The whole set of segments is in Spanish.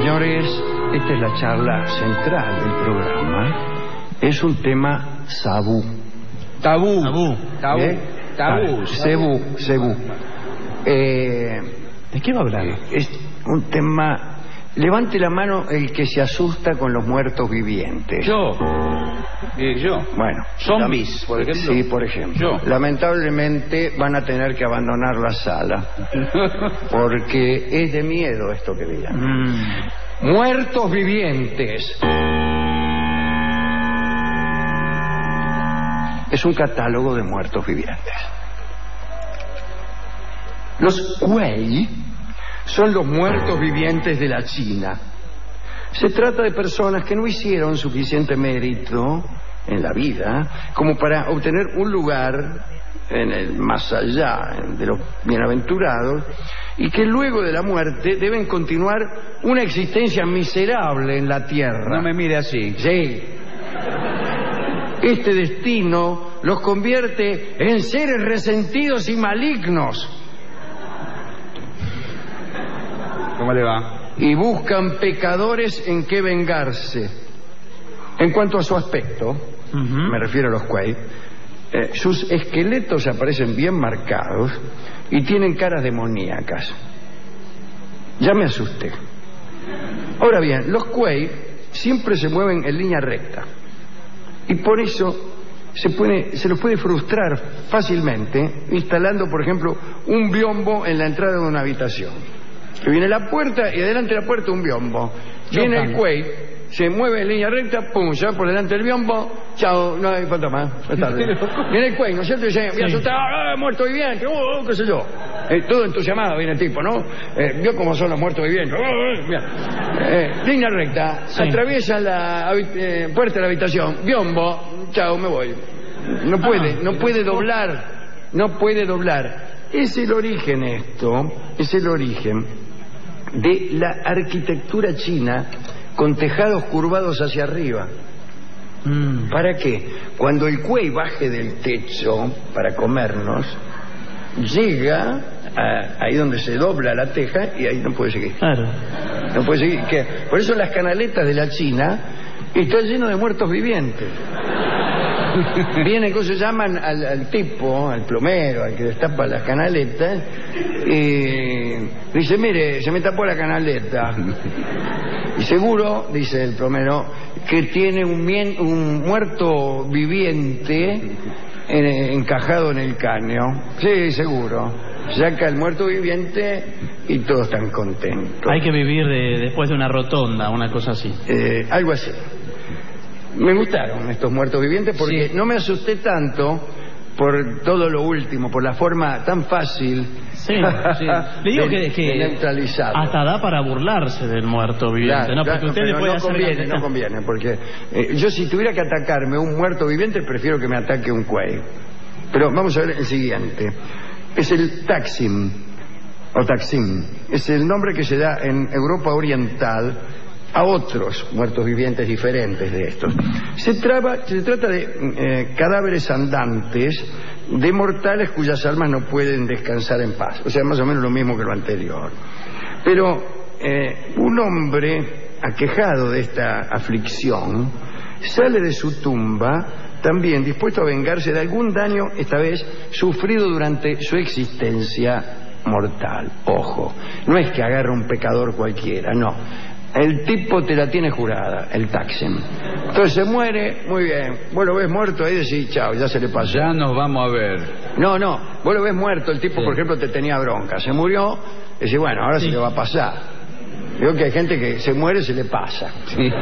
señores, esta es la charla central del programa. Es un tema tabú. Tabú. Cebú. ¿De qué va a hablar? Es un tema... Levante la mano el que se asusta con los muertos vivientes. Yo. Bueno. Zombies, por ejemplo. Sí, por ejemplo. Yo. Lamentablemente van a tener que abandonar la sala. Porque es de miedo esto que vean. Muertos vivientes. Es un catálogo de muertos vivientes. Los Kuei son los muertos vivientes de la China. Se trata de personas que no hicieron suficiente mérito en la vida como para obtener un lugar en el más allá de los bienaventurados y que luego de la muerte deben continuar una existencia miserable en la tierra. No me mire así. Sí. Este destino los convierte en seres resentidos y malignos. ¿Cómo le va? Y buscan pecadores en que vengarse. En cuanto a su aspecto, me refiero a los Kuei, sus esqueletos aparecen bien marcados y tienen caras demoníacas. Ya me asusté. Ahora bien, los Kuei siempre se mueven en línea recta y por eso se los puede frustrar fácilmente instalando, por ejemplo, un biombo en la entrada de una habitación. Que viene la puerta y delante de la puerta un biombo. Viene el Kuei, se mueve en línea recta, pum, se va por delante del biombo, chao, no hay falta más. Viene el Kuei, ¿no es cierto? Y dice, voy a asustar, muerto viviente, qué sé yo. Todo entusiasmado viene el tipo, ¿no? Vio cómo son los muertos vivientes. Línea recta, atraviesa la puerta de la habitación, biombo, chao, me voy. No puede doblar. Es el origen de la arquitectura china con tejados curvados hacia arriba. ¿Para qué? Cuando el Kuei baje del techo para comernos, llega ahí donde se dobla la teja y ahí no puede seguir. Claro. No puede seguir. ¿Qué? Por eso las canaletas de la China están llenas de muertos vivientes. Vienen, ¿cómo se llaman? Al tipo, al plomero, al que destapa las canaletas, y dice, mire, se me tapó la canaleta. Y seguro, dice el plomero, que tiene un muerto viviente encajado en el caño. Sí, seguro. Saca el muerto viviente y todos están contentos. Hay que vivir después de una rotonda, una cosa así. Algo así. Me gustaron estos muertos vivientes porque no me asusté tanto por todo lo último, por la forma tan fácil Le digo que neutralizarlo. hasta da para burlarse del muerto viviente, ¿no? Porque usted le puede hacer... No conviene, porque yo si tuviera que atacarme un muerto viviente, prefiero que me ataque un Kuei. Pero vamos a ver el siguiente. Es el Taksim, o Taksim. Es el nombre que se da en Europa Oriental a otros muertos vivientes diferentes de estos. Se trata de cadáveres andantes de mortales cuyas almas no pueden descansar en paz. O sea, más o menos lo mismo que lo anterior. Pero un hombre aquejado de esta aflicción sale de su tumba también dispuesto a vengarse de algún daño, esta vez sufrido durante su existencia mortal. Ojo, no es que agarre un pecador cualquiera, no. El tipo te la tiene jurada, el Taksim. Entonces se muere, muy bien. Vos lo ves muerto ahí y decís, chao, ya se le pasó. Ya nos vamos a ver. No, vos lo ves muerto, el tipo, por ejemplo, te tenía bronca. Se murió, y decís, bueno, ahora se le va a pasar. Digo que hay gente que se muere, se le pasa.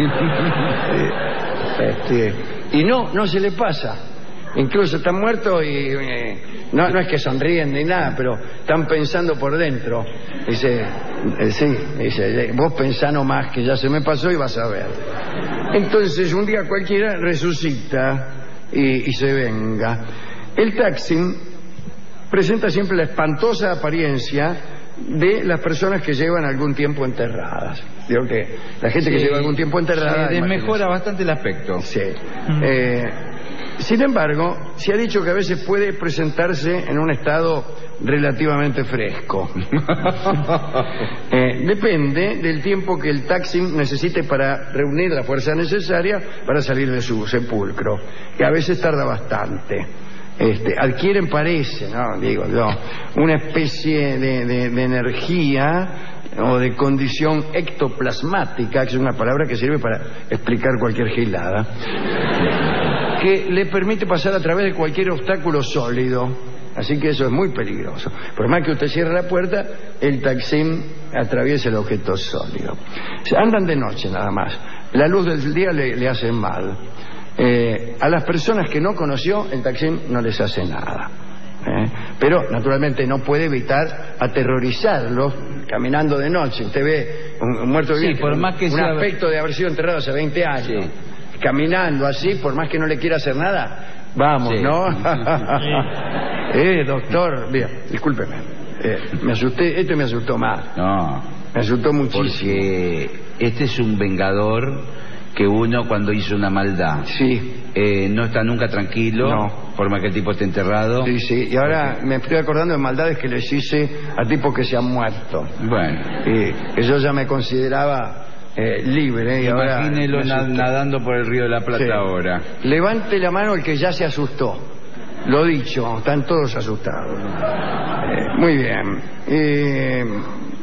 Y no se le pasa. Incluso están muertos y no es que sonríen ni nada, pero están pensando por dentro. Dice, vos pensá nomás que ya se me pasó y vas a ver. Entonces un día cualquiera resucita y se venga. El Taksim presenta siempre la espantosa apariencia de las personas que llevan algún tiempo enterradas. Digo que la gente que lleva algún tiempo enterrada... mejora bastante el aspecto. Sí. Sin embargo, se ha dicho que a veces puede presentarse en un estado relativamente fresco. Depende del tiempo que el Taksim necesite para reunir la fuerza necesaria para salir de su sepulcro, que a veces tarda bastante. Adquieren, parece, ¿no? Digo yo, una especie de energía o de condición ectoplasmática, que es una palabra que sirve para explicar cualquier gilada, que le permite pasar a través de cualquier obstáculo sólido. Así que eso es muy peligroso. Por más que usted cierre la puerta, el Taksim atraviesa el objeto sólido. Andan de noche nada más. La luz del día le hace mal. A las personas que no conoció, el Taksim no les hace nada. Pero naturalmente no puede evitar aterrorizarlos caminando de noche. Usted ve un muerto viviente, por más que un sea... aspecto de haber sido enterrado hace 20 años, sí, caminando así, por más que no le quiera hacer nada, vamos, sí, ¿no? Doctor, bien, discúlpeme, me asusté, me asustó más. No, me asustó muchísimo. Porque este es un vengador que uno cuando hizo una maldad, sí, no está nunca tranquilo, no, por más que el tipo esté enterrado. Sí, sí, y ahora me estoy acordando de maldades que les hice a tipos que se han muerto. Bueno. Que yo ya me consideraba libre. Imagínelo nadando por el río de la Plata, sí, ahora. Levante la mano el que ya se asustó. Lo dicho, están todos asustados. Muy bien.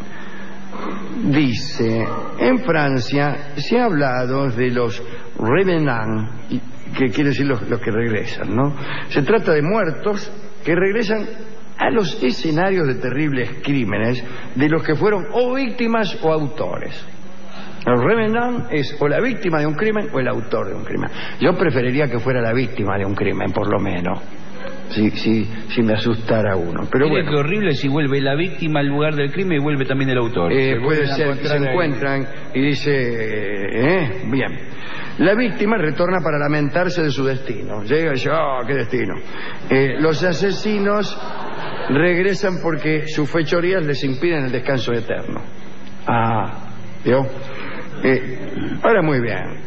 Dice, en Francia se ha hablado de los revenants, que quiere decir los que regresan, ¿no? Se trata de muertos que regresan a los escenarios de terribles crímenes de los que fueron o víctimas o autores. El revenant es o la víctima de un crimen o el autor de un crimen. Yo preferiría que fuera la víctima de un crimen, por lo menos. Si me asustara uno. Pero bueno, qué horrible si vuelve la víctima al lugar del crimen y vuelve también el autor. Puede ser que se encuentran y dice, bien. La víctima retorna para lamentarse de su destino. Llega y dice, qué destino. Los asesinos regresan porque sus fechorías les impiden el descanso eterno. ¿Vio? Ahora muy bien.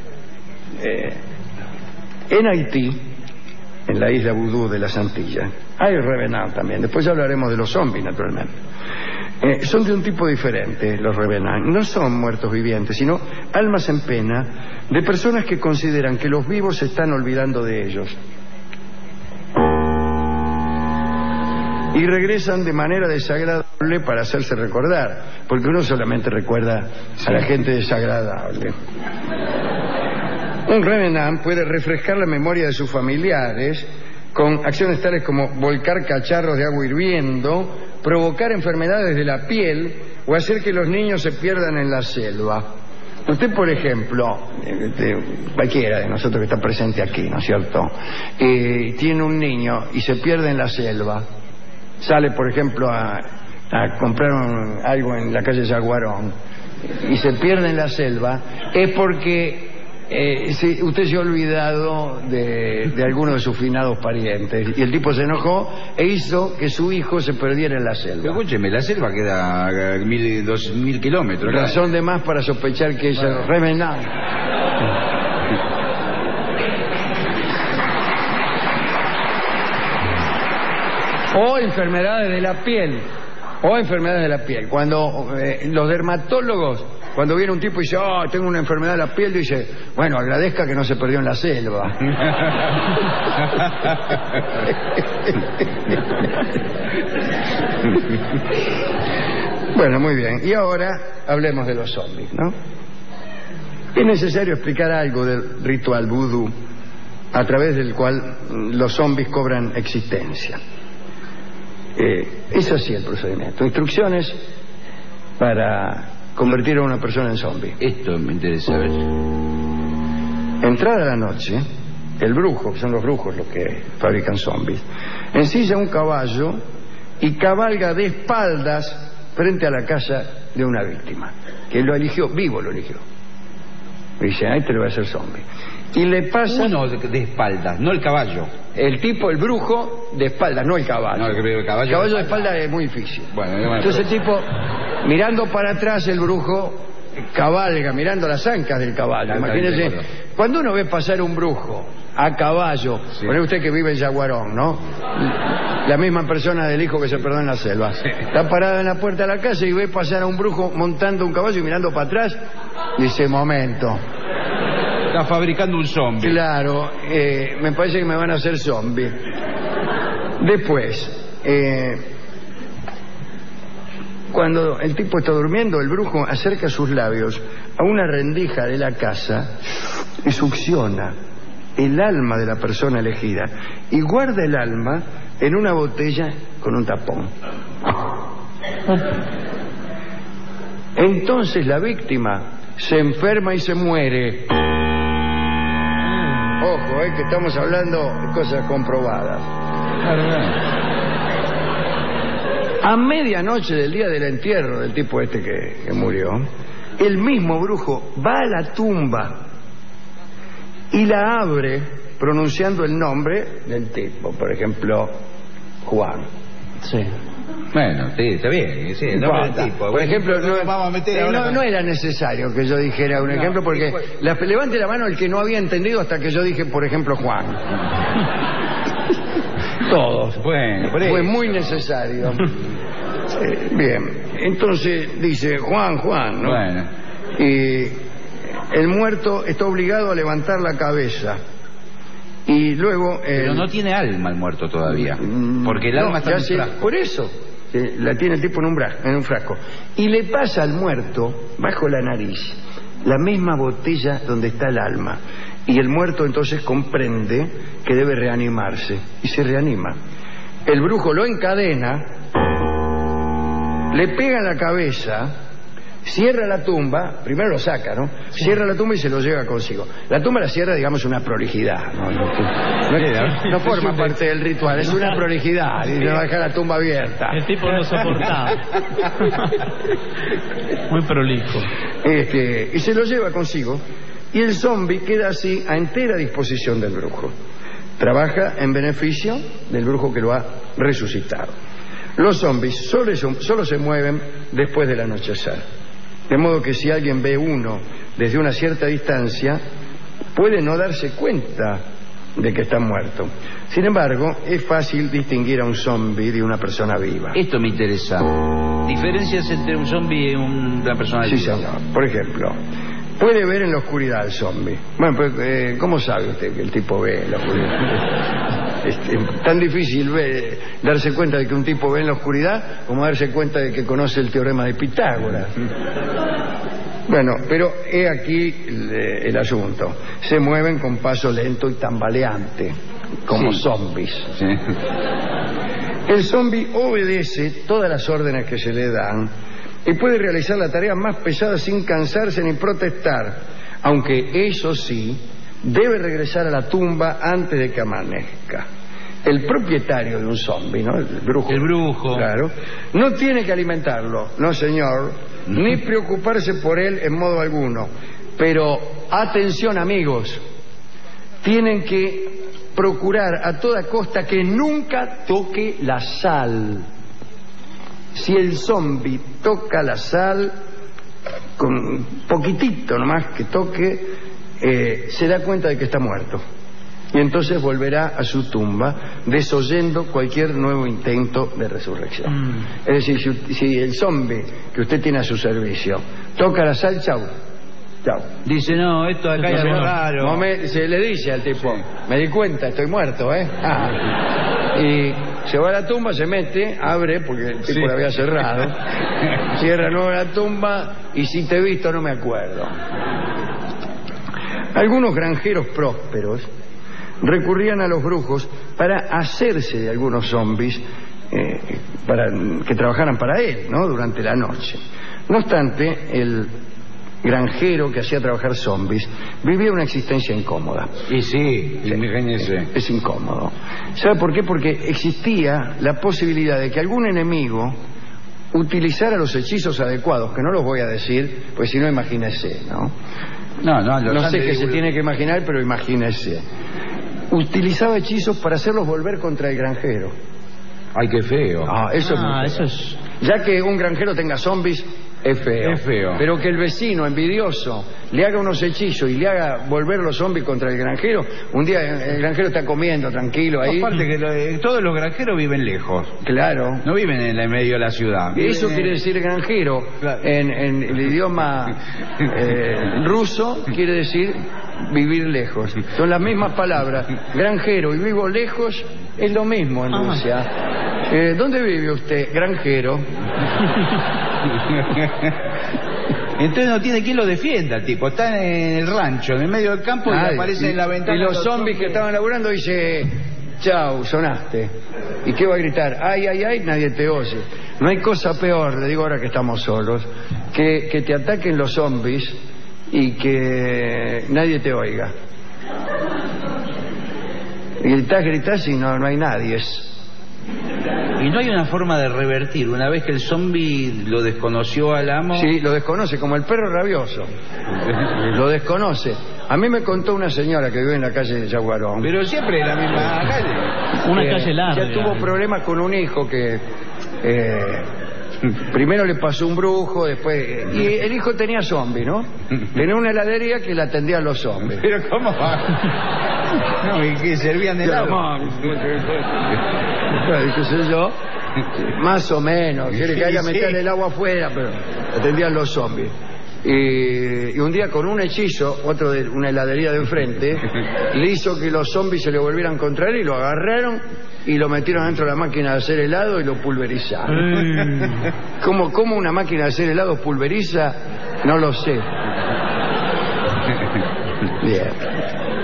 En Haití, en la isla Vudú de las Antillas, hay revenants también. Después hablaremos de los zombies, naturalmente. Son de un tipo diferente los revenants. No son muertos vivientes, sino almas en pena de personas que consideran que los vivos se están olvidando de ellos y regresan de manera desagradable para hacerse recordar, porque uno solamente recuerda a la gente desagradable. Un revenant puede refrescar la memoria de sus familiares con acciones tales como volcar cacharros de agua hirviendo, provocar enfermedades de la piel o hacer que los niños se pierdan en la selva. Usted, por ejemplo, cualquiera de nosotros que está presente aquí, ¿no es cierto?, tiene un niño y se pierde en la selva. Sale, por ejemplo, a comprar algo en la calle Yaguarón y se pierde en la selva, es porque usted se ha olvidado de alguno de sus finados parientes y el tipo se enojó e hizo que su hijo se perdiera en la selva. Pero escúcheme, la selva queda a 2.000 kilómetros. Razón de más para sospechar que es el revenant. O enfermedades de la piel. Cuando los dermatólogos, cuando viene un tipo y dice, tengo una enfermedad de la piel, dice, bueno, agradezca que no se perdió en la selva. Bueno, muy bien. Y ahora hablemos de los zombies, ¿no? Es necesario explicar algo del ritual vudú a través del cual los zombies cobran existencia. Es así el procedimiento. Instrucciones para convertir a una persona en zombie. Esto me interesa ver. Entrada la noche, el brujo, que son los brujos los que fabrican zombies, ensilla un caballo y cabalga de espaldas frente a la casa de una víctima, que lo eligió, vivo lo eligió. Dice, te lo voy a hacer zombie. Y le pasa... Uno de espaldas, no el caballo. El tipo, el brujo, de espaldas, no el caballo. No, el caballo de espaldas es muy difícil. Bueno, entonces el tipo, mirando para atrás, el brujo cabalga, mirando las ancas del caballo. Imagínense, cuando uno ve pasar un brujo a caballo. Sí. Pone usted que vive en Yaguarón, ¿no? La misma persona del hijo que se perdió en la selva. Sí. Está parada en la puerta de la casa y ve pasar a un brujo montando un caballo y mirando para atrás. Dice, momento. Está fabricando un zombie. Claro, me parece que me van a hacer zombie. Después, cuando el tipo está durmiendo, el brujo acerca sus labios a una rendija de la casa y succiona el alma de la persona elegida y guarda el alma en una botella con un tapón. Entonces la víctima se enferma y se muere. Ojo, que estamos hablando de cosas comprobadas. A medianoche del día del entierro del tipo este que murió, el mismo brujo va a la tumba y la abre pronunciando el nombre del tipo. Por ejemplo, Juan. Sí. Bueno, sí, está bien. Sí, el nombre del tipo. Por ejemplo, no era necesario que yo dijera un ejemplo porque levante la mano el que no había entendido hasta que yo dije, por ejemplo, Juan. Todos. Bueno, fue muy necesario. Bien, entonces dice Juan, ¿no? Bueno. Y el muerto está obligado a levantar la cabeza. Y luego... Pero no tiene alma el muerto todavía. Porque el alma está en un frasco. Por eso, la tiene el tipo en un frasco. Y le pasa al muerto, bajo la nariz, la misma botella donde está el alma. Y el muerto entonces comprende que debe reanimarse. Y se reanima. El brujo lo encadena, le pega en la cabeza... Cierra la tumba, primero lo saca, ¿no? Sí. Cierra la tumba y se lo lleva consigo. La tumba la cierra, digamos, una prolijidad, ¿no? No forma parte del ritual, es una prolijidad. Y no va a dejar la tumba abierta. El tipo no soportaba. Muy prolijo. Y se lo lleva consigo. Y el zombi queda así a entera disposición del brujo. Trabaja en beneficio del brujo que lo ha resucitado. Los zombis solo se mueven después del anochecer. De modo que si alguien ve uno desde una cierta distancia, puede no darse cuenta de que está muerto. Sin embargo, es fácil distinguir a un zombi de una persona viva. Esto me interesa. ¿Diferencias entre un zombi y una persona viva? Sí, señor. Por ejemplo, puede ver en la oscuridad el zombi. Bueno, pues, ¿cómo sabe usted que el tipo ve en la oscuridad? Es tan difícil darse cuenta de que un tipo ve en la oscuridad como darse cuenta de que conoce el teorema de Pitágoras. Bueno, pero he aquí el asunto. Se mueven con paso lento y tambaleante, como zombies. Sí. El zombi obedece todas las órdenes que se le dan y puede realizar la tarea más pesada sin cansarse ni protestar, aunque eso sí, debe regresar a la tumba antes de que amanezca. El propietario de un zombi, ¿no? El brujo. Claro. No tiene que alimentarlo, no señor, ni preocuparse por él en modo alguno. Pero, atención amigos, tienen que procurar a toda costa que nunca toque la sal. Si el zombi toca la sal, con un poquitito nomás que toque, se da cuenta de que está muerto. Y entonces volverá a su tumba desoyendo cualquier nuevo intento de resurrección. Es decir, si el zombi que usted tiene a su servicio toca la sal, chau. Dice, no, esto acá es raro. Se le dice al tipo, me di cuenta, estoy muerto, Y se va a la tumba, se mete, abre, porque el tipo la había cerrado, cierra nuevo la tumba, y si te he visto no me acuerdo. Algunos granjeros prósperos recurrían a los brujos para hacerse de algunos zombies para que trabajaran para él, ¿no? Durante la noche. No obstante, el granjero que hacía trabajar zombies vivía una existencia incómoda. Y sí, imagínese. Es incómodo. ¿Sabe por qué? Porque existía la posibilidad de que algún enemigo utilizara los hechizos adecuados, que no los voy a decir, pues si no, imagínese, ¿no? No sé qué se tiene que imaginar, pero imagínese. Utilizaba hechizos para hacerlos volver contra el granjero. Ay, qué feo. Eso es. Ya que un granjero tenga zombies, es feo. Es feo. Pero que el vecino envidioso le haga unos hechizos y le haga volver los zombies contra el granjero. Un día el granjero está comiendo tranquilo ahí. Aparte que todos los granjeros viven lejos. Claro. No viven en el medio de la ciudad. Eso quiere decir granjero. Claro. En el idioma ruso quiere decir vivir lejos. Son las mismas palabras. Granjero y vivo lejos es lo mismo en Rusia. ¿Dónde vive usted? Granjero. Entonces no tiene quien lo defienda, tipo. Está en el rancho, en el medio del campo, y aparece en la ventana. Y los zombies que estaban laburando dice: chau, sonaste. ¿Y qué va a gritar? Ay, ay, ay, nadie te oye. No hay cosa peor, le digo ahora que estamos solos, que te ataquen los zombies y que nadie te oiga. Y gritás y no hay nadie. Y no hay una forma de revertir. Una vez que el zombie lo desconoció al amo. Sí, lo desconoce, como el perro rabioso. Lo desconoce. A mí me contó una señora que vive en la calle de Yaguarón. Pero siempre en la misma calle. Una calle larga. Ya tuvo problemas con un hijo que primero le pasó un brujo, después... y el hijo tenía zombie, ¿no? Tenía una heladería que la atendía a los zombies. Pero ¿cómo va? No, ¿y qué? ¿Servían de agua? ¿Qué sé yo? Más o menos. Quiere que haya meter el agua afuera, pero atendían los zombies. Y un día con un hechizo, otro de una heladería de enfrente, le hizo que los zombies se le volvieran contra él y lo agarraron y lo metieron dentro de la máquina de hacer helado y lo pulverizaron. ¿Cómo una máquina de hacer helado pulveriza? No lo sé. Bien.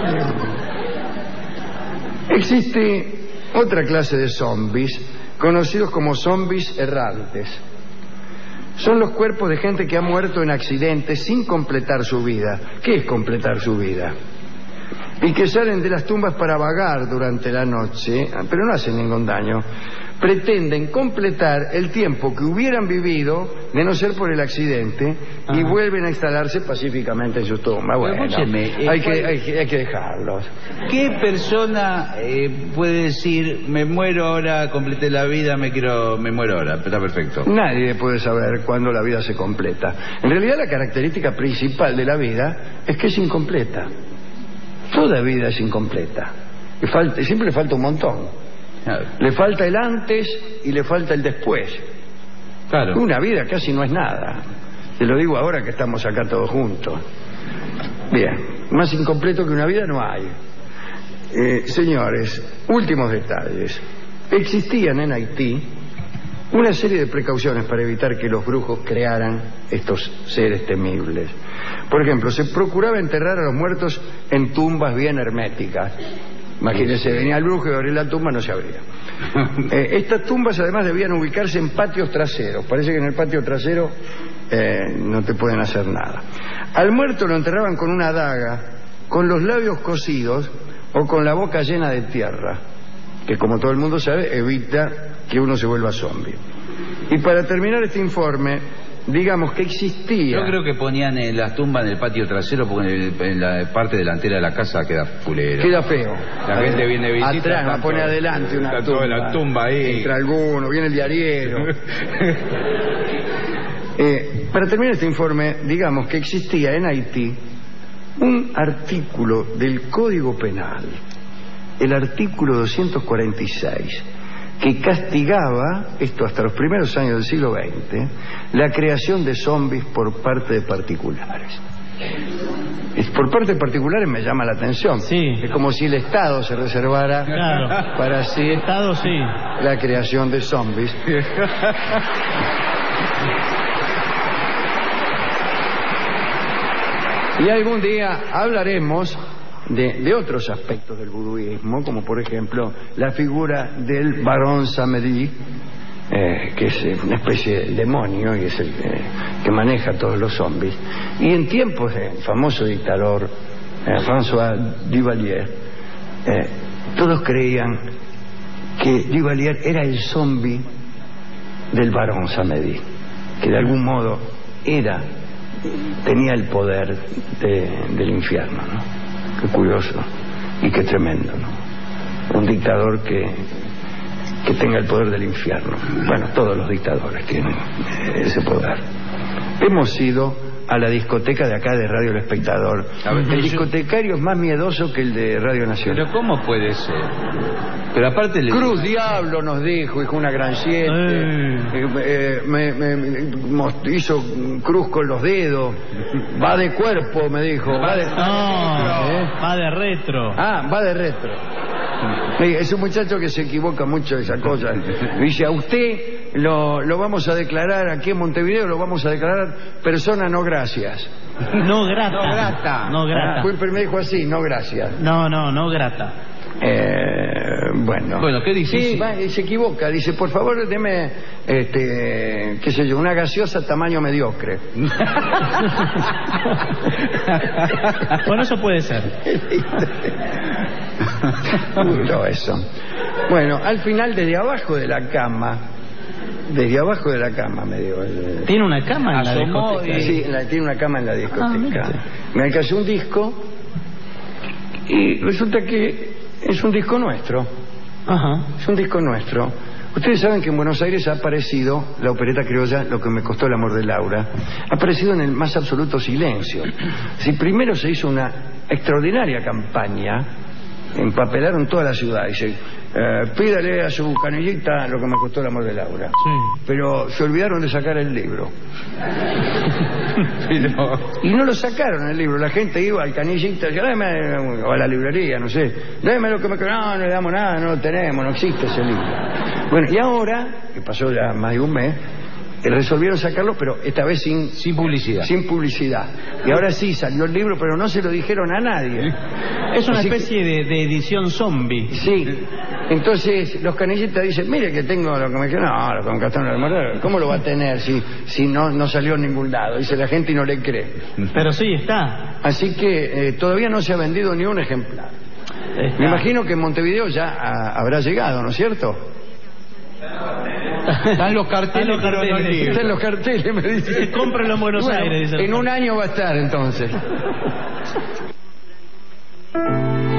Existe otra clase de zombies, conocidos como zombies errantes. Son los cuerpos de gente que ha muerto en accidentes sin completar su vida. ¿Qué es completar su vida? Y que salen de las tumbas para vagar durante la noche, pero no hacen ningún daño. Pretenden completar el tiempo que hubieran vivido de no ser por el accidente. Ajá. Y vuelven a instalarse pacíficamente en sus tumbas. Bueno, hay que dejarlos. ¿Qué persona puede decir: me muero ahora, completé la vida, me muero ahora? Está perfecto. Nadie puede saber cuándo la vida se completa. En realidad la característica principal de la vida es que es incompleta. Toda vida es incompleta. Y siempre le falta un montón. Claro. Le falta el antes y le falta el después. Claro. Una vida casi no es nada. Te lo digo ahora que estamos acá todos juntos. Bien, más incompleto que una vida no hay. Señores, últimos detalles. Existían en Haití una serie de precauciones para evitar que los brujos crearan estos seres temibles. Por ejemplo, se procuraba enterrar a los muertos en tumbas bien herméticas. Imagínense, venía el brujo y abría la tumba, no se abría. Estas tumbas además debían ubicarse en patios traseros. Parece que en el patio trasero no te pueden hacer nada. Al muerto lo enterraban con una daga, con los labios cosidos o con la boca llena de tierra, que como todo el mundo sabe evita que uno se vuelva zombie. Y para terminar este informe, digamos que existía... Yo creo que ponían las tumbas en el patio trasero porque en la parte delantera de la casa queda fulero. Queda feo. La gente viene de visita. Atrás va a poner adelante una tumba. Toda la tumba ahí. Entra alguno, viene el diariero. Para terminar este informe, digamos que existía en Haití un artículo del Código Penal, el artículo 246, que castigaba, esto hasta los primeros años del siglo XX, la creación de zombies por parte de particulares. Por parte de particulares me llama la atención. Sí. Es como si el Estado se reservara para sí, el Estado, sí, la creación de zombies. Y algún día hablaremos de otros aspectos del vuduismo, como por ejemplo la figura del Barón Samedi, que es una especie de demonio y es el que maneja a todos los zombies. Y en tiempos del famoso dictador François Duvalier, todos creían que Duvalier era el zombie del Barón Samedi, que de algún modo tenía el poder del infierno, ¿no? Qué curioso y qué tremendo, ¿no? Un dictador que tenga el poder del infierno. Bueno, todos los dictadores tienen ese poder. hemos ido a la discoteca de acá de Radio El Espectador. El discotecario es más miedoso que el de Radio Nacional. ¿Pero cómo puede ser? Pero aparte Cruz Diablo nos dijo una gran siete. Hizo cruz con los dedos. Va de cuerpo, me dijo. Va de retro. Va de retro. Es un muchacho que se equivoca mucho de esa cosa. Dice, a usted lo vamos a declarar aquí en Montevideo, lo vamos a declarar persona no gracias. No grata. No grata. Me dijo así, no gracias. No grata. Bueno, ¿qué dice? Sí, se equivoca. Dice, por favor, deme, qué sé yo, una gaseosa tamaño mediocre. Bueno, eso puede ser. Todo eso. Bueno, al final, desde abajo de la cama me digo. ¿Tiene una cama en la discoteca? Sí, tiene una cama en la discoteca. Me alcanzó un disco y resulta que es un disco nuestro. Es un disco nuestro. Ustedes saben que en Buenos Aires ha aparecido la opereta criolla Lo que me costó el amor de Laura. Ha aparecido en el más absoluto silencio. Si primero se hizo una extraordinaria campaña, empapelaron toda la ciudad. Dice, pídale a su canillita Lo que me costó el amor de Laura. Sí. Pero se olvidaron de sacar el libro. Y no lo sacaron el libro. La gente iba al canillita o a la librería, no sé, déme lo que me... No le damos nada, no lo tenemos, no existe ese libro. Bueno, y ahora, que pasó ya más de un mes, resolvieron sacarlo, pero esta vez sin publicidad. Y ahora sí salió el libro, pero no se lo dijeron a nadie. Es una especie de edición zombie. Sí. Entonces los canillitas dicen, mire que tengo lo que me quedó. No, lo que me gastaron el amor. ¿Cómo lo va a tener si no salió en ningún lado? Dice la gente y no le cree. Pero sí está. Así que todavía no se ha vendido ni un ejemplar. Me imagino que en Montevideo ya habrá llegado, ¿no es cierto? Están los carteles. Están los carteles, me dice. Cómpralo en Buenos Aires. Dice en un año va a estar entonces.